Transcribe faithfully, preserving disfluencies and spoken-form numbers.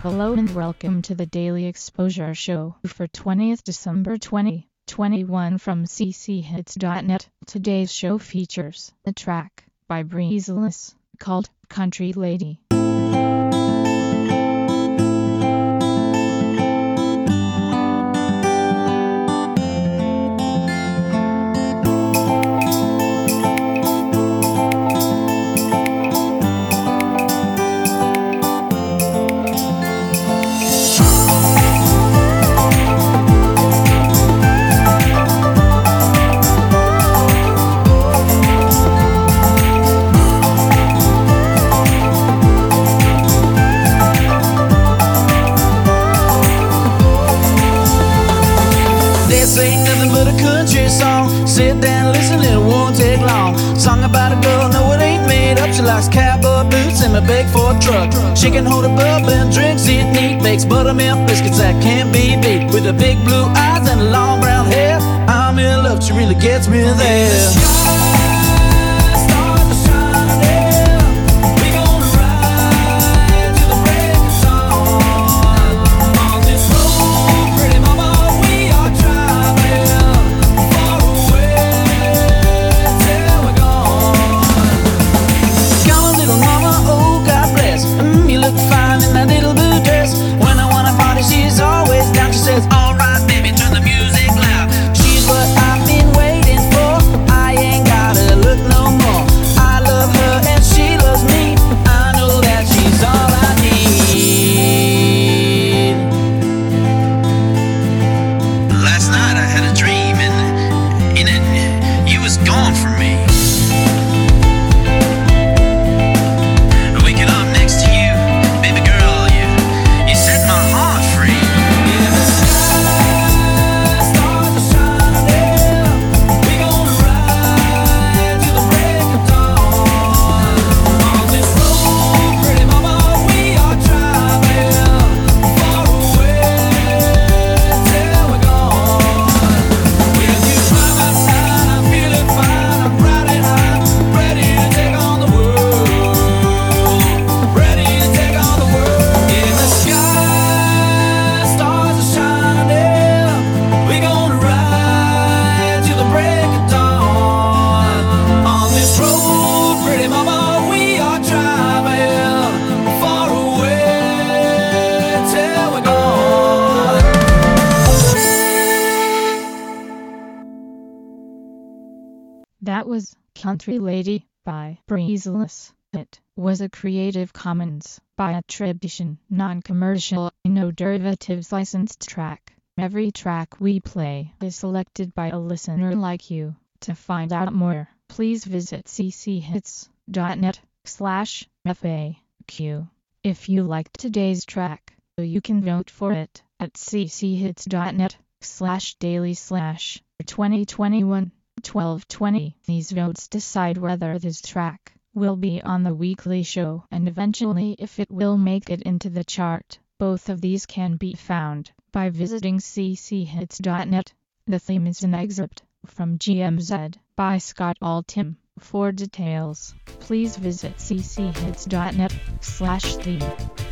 Hello and welcome to the Daily Exposure Show for twentieth December twenty twenty-one from c c hits dot net. Today's show features a track by Breezeless called Country Lady. This ain't nothing but a country song. Sit down, listen, it won't take long. Song about a girl, no it ain't made up. She likes cowboy boots and a big Ford truck. She can hold a bub and drinks it neat. Makes buttermilk biscuits that can't be beat. With her big blue eyes and long brown hair, I'm in love, she really gets me there. That was Country Lady by Breezeless. It was a Creative Commons by attribution, non-commercial, no derivatives licensed track. Every track we play is selected by a listener like you. To find out more, please visit c c hits dot net slash F A Q. If you liked today's track, you can vote for it at c c hits dot net slash daily slash twenty twenty-one. twelve twenty. These votes decide whether this track will be on the weekly show and eventually if it will make it into the chart. Both of these can be found by visiting c c hits dot net. The theme is an excerpt from G M Z by Scott Altham. For details, please visit c c hits dot net slash theme.